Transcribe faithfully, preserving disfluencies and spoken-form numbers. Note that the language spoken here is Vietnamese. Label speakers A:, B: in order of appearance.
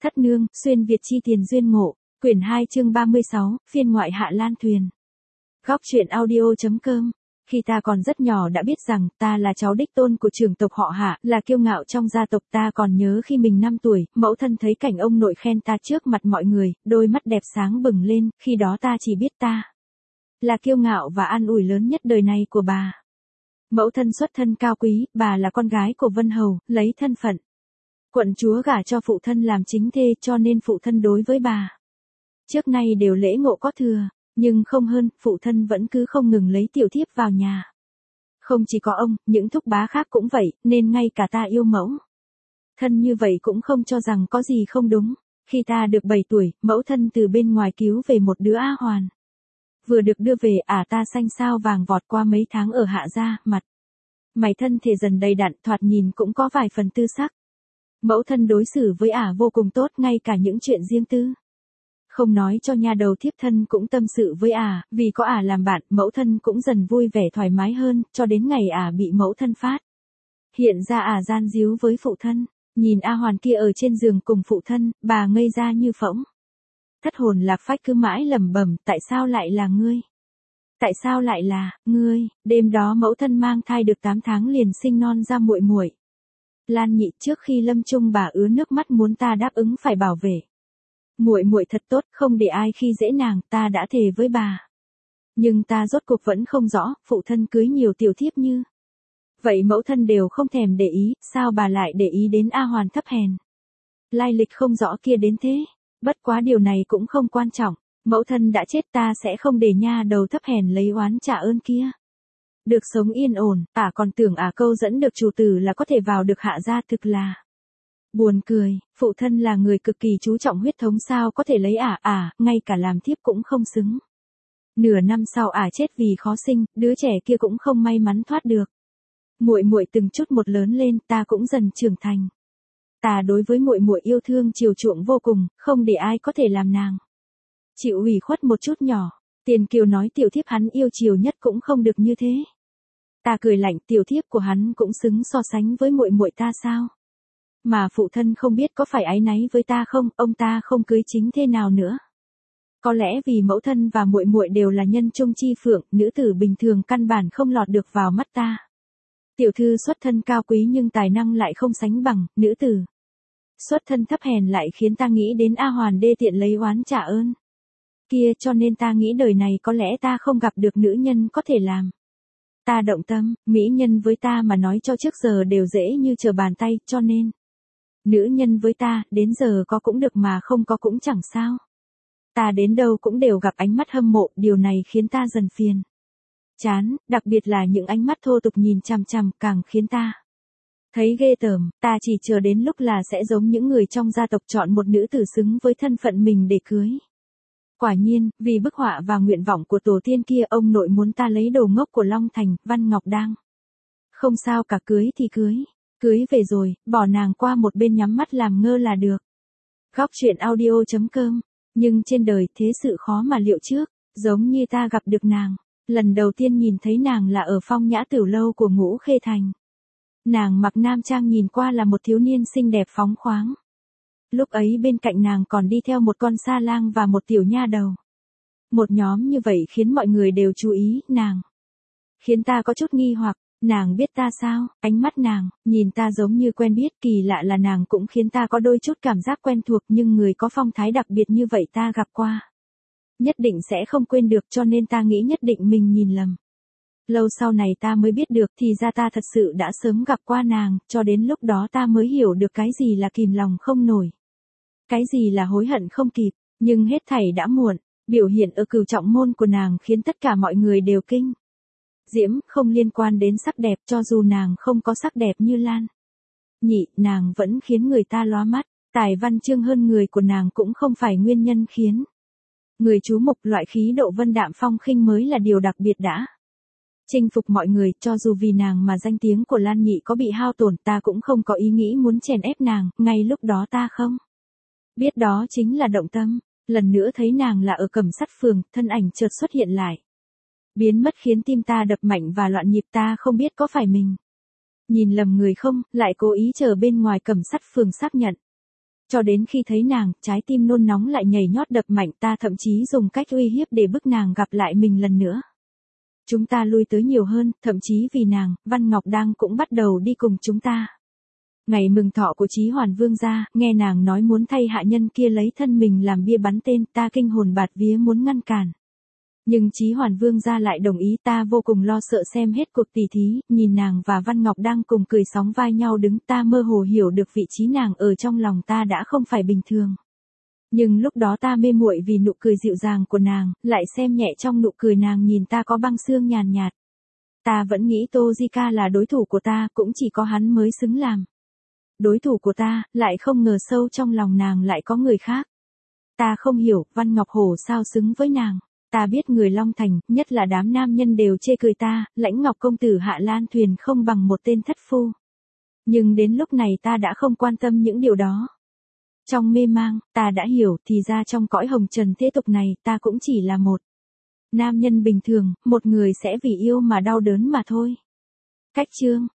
A: Thất nương, xuyên Việt chi tiền duyên ngộ, quyển hai chương ba mươi sáu, phiên ngoại Hạ Lan Thuyền. Góc truyện audio.com. Khi ta còn rất nhỏ đã biết rằng ta là cháu đích tôn của trưởng tộc họ Hạ, là kiêu ngạo trong gia tộc. Ta còn nhớ khi mình năm tuổi, mẫu thân thấy cảnh ông nội khen ta trước mặt mọi người, đôi mắt đẹp sáng bừng lên, khi đó ta chỉ biết ta là kiêu ngạo và an ủi lớn nhất đời này của bà. Mẫu thân xuất thân cao quý, bà là con gái của Vân Hầu, lấy thân phận quận chúa gả cho phụ thân làm chính thê, cho nên phụ thân đối với bà trước nay đều lễ ngộ có thừa, nhưng không hơn, phụ thân vẫn cứ không ngừng lấy tiểu thiếp vào nhà. Không chỉ có ông, những thúc bá khác cũng vậy, nên ngay cả ta yêu mẫu thân như vậy cũng không cho rằng có gì không đúng. Khi ta được bảy tuổi, mẫu thân từ bên ngoài cứu về một đứa A Hoàn. Vừa được đưa về, ả à ta xanh sao vàng vọt qua mấy tháng ở Hạ gia, mặt mày thân thể dần đầy đặn, thoạt nhìn cũng có vài phần tư sắc. Mẫu thân đối xử với ả à vô cùng tốt, ngay cả những chuyện riêng tư không nói cho nha đầu thiếp thân cũng tâm sự với ả, à, vì có ả à làm bạn, mẫu thân cũng dần vui vẻ thoải mái hơn, cho đến ngày ả à bị mẫu thân phát hiện ra ả à gian díu với phụ thân. Nhìn A Hoàn kia ở trên giường cùng phụ thân, bà ngây ra như phỗng. Thất hồn lạc phách cứ mãi lẩm bẩm, tại sao lại là ngươi? Tại sao lại là ngươi? Đêm đó mẫu thân mang thai được tám tháng liền sinh non ra muội muội Lan Nhị. Trước khi lâm chung bà ứa nước mắt muốn ta đáp ứng phải bảo vệ muội muội thật tốt, không để ai khi dễ nàng, ta đã thề với bà. Nhưng ta rốt cuộc vẫn không rõ, phụ thân cưới nhiều tiểu thiếp như vậy mẫu thân đều không thèm để ý, sao bà lại để ý đến A Hoàn thấp hèn, lai lịch không rõ kia đến thế? Bất quá điều này cũng không quan trọng, mẫu thân đã chết, ta sẽ không để nha đầu thấp hèn lấy oán trả ơn kia. Được sống yên ổn, ả à còn tưởng ả à câu dẫn được chủ tử là có thể vào được Hạ gia, thực là buồn cười. Phụ thân là người cực kỳ chú trọng huyết thống, sao có thể lấy ả, ả, à, ngay cả làm thiếp cũng không xứng. Nửa năm sau ả à chết vì khó sinh, đứa trẻ kia cũng không may mắn thoát được. Muội muội từng chút một lớn lên, ta cũng dần trưởng thành. Ta đối với muội muội yêu thương chiều chuộng vô cùng, không để ai có thể làm nàng chịu ủy khuất một chút nhỏ. Tiền Kiều nói tiểu thiếp hắn yêu chiều nhất cũng không được như thế. Ta cười lạnh, tiểu thiếp của hắn cũng xứng so sánh với muội muội ta sao? Mà phụ thân không biết có phải áy náy với ta không, ông ta không cưới chính thê nào nữa. Có lẽ vì mẫu thân và muội muội đều là nhân trung chi phượng, nữ tử bình thường căn bản không lọt được vào mắt ta. Tiểu thư xuất thân cao quý nhưng tài năng lại không sánh bằng, nữ tử xuất thân thấp hèn lại khiến ta nghĩ đến A Hoàn đê tiện lấy oán trả ơn kia, cho nên ta nghĩ đời này có lẽ ta không gặp được nữ nhân có thể làm ta động tâm. Mỹ nhân với ta mà nói cho trước giờ đều dễ như trở bàn tay, cho nên nữ nhân với ta, đến giờ có cũng được mà không có cũng chẳng sao. Ta đến đâu cũng đều gặp ánh mắt hâm mộ, điều này khiến ta dần phiền chán, đặc biệt là những ánh mắt thô tục nhìn chằm chằm càng khiến ta thấy ghê tởm. Ta chỉ chờ đến lúc là sẽ giống những người trong gia tộc chọn một nữ tử xứng với thân phận mình để cưới. Quả nhiên, vì bức họa và nguyện vọng của tổ tiên kia, ông nội muốn ta lấy đồ ngốc của Long Thành, Văn Ngọc Đang. Không sao cả, cưới thì cưới. Cưới về rồi, bỏ nàng qua một bên nhắm mắt làm ngơ là được. Góc truyện audio.com. Nhưng trên đời thế sự khó mà liệu trước, giống như ta gặp được nàng. Lần đầu tiên nhìn thấy nàng là ở Phong Nhã Tửu Lâu của Ngũ Khê Thành. Nàng mặc nam trang, nhìn qua là một thiếu niên xinh đẹp phóng khoáng. Lúc ấy bên cạnh nàng còn đi theo một con sa lang và một tiểu nha đầu. Một nhóm như vậy khiến mọi người đều chú ý, nàng khiến ta có chút nghi hoặc, nàng biết ta sao? Ánh mắt nàng, nhìn ta giống như quen biết, kỳ lạ là nàng cũng khiến ta có đôi chút cảm giác quen thuộc, nhưng người có phong thái đặc biệt như vậy ta gặp qua nhất định sẽ không quên được, cho nên ta nghĩ nhất định mình nhìn lầm. Lâu sau này ta mới biết được, thì ra ta thật sự đã sớm gặp qua nàng, cho đến lúc đó ta mới hiểu được cái gì là kìm lòng không nổi, cái gì là hối hận không kịp, nhưng hết thảy đã muộn. Biểu hiện ở Cửu Trọng môn của nàng khiến tất cả mọi người đều kinh diễm, không liên quan đến sắc đẹp, cho dù nàng không có sắc đẹp như Lan Nhị, nàng vẫn khiến người ta lóa mắt. Tài văn chương hơn người của nàng cũng không phải nguyên nhân khiến người chú mục, loại khí độ vân đạm phong khinh mới là điều đặc biệt đã chinh phục mọi người. Cho dù vì nàng mà danh tiếng của Lan Nhị có bị hao tổn, ta cũng không có ý nghĩ muốn chèn ép nàng, ngay lúc đó ta không biết đó chính là động tâm. Lần nữa thấy nàng là ở Cẩm Sắt phường, thân ảnh chợt xuất hiện lại, biến mất khiến tim ta đập mạnh và loạn nhịp. Ta không biết có phải mình nhìn lầm người không, lại cố ý chờ bên ngoài Cẩm Sắt phường xác nhận. Cho đến khi thấy nàng, trái tim nôn nóng lại nhảy nhót đập mạnh, ta thậm chí dùng cách uy hiếp để bức nàng gặp lại mình lần nữa. Chúng ta lui tới nhiều hơn, thậm chí vì nàng, Văn Ngọc Đang cũng bắt đầu đi cùng chúng ta. Ngày mừng thọ của Chí Hoàn Vương gia, nghe nàng nói muốn thay hạ nhân kia lấy thân mình làm bia bắn tên, ta kinh hồn bạt vía muốn ngăn cản. Nhưng Chí Hoàn Vương gia lại đồng ý, ta vô cùng lo sợ xem hết cuộc tỉ thí, nhìn nàng và Văn Ngọc đang cùng cười sóng vai nhau đứng, ta mơ hồ hiểu được vị trí nàng ở trong lòng ta đã không phải bình thường. Nhưng lúc đó ta mê muội vì nụ cười dịu dàng của nàng, lại xem nhẹ trong nụ cười nàng nhìn ta có băng xương nhàn nhạt. Ta vẫn nghĩ Tô Di Ca là đối thủ của ta, cũng chỉ có hắn mới xứng làm đối thủ của ta, lại không ngờ sâu trong lòng nàng lại có người khác. Ta không hiểu, Văn Ngọc Hổ sao xứng với nàng. Ta biết người Long Thành, nhất là đám nam nhân đều chê cười ta, Lãnh Ngọc công tử Hạ Lan Thuyền không bằng một tên thất phu. Nhưng đến lúc này ta đã không quan tâm những điều đó. Trong mê mang, ta đã hiểu, thì ra trong cõi hồng trần thế tục này, ta cũng chỉ là một nam nhân bình thường, một người sẽ vì yêu mà đau đớn mà thôi. Cách chương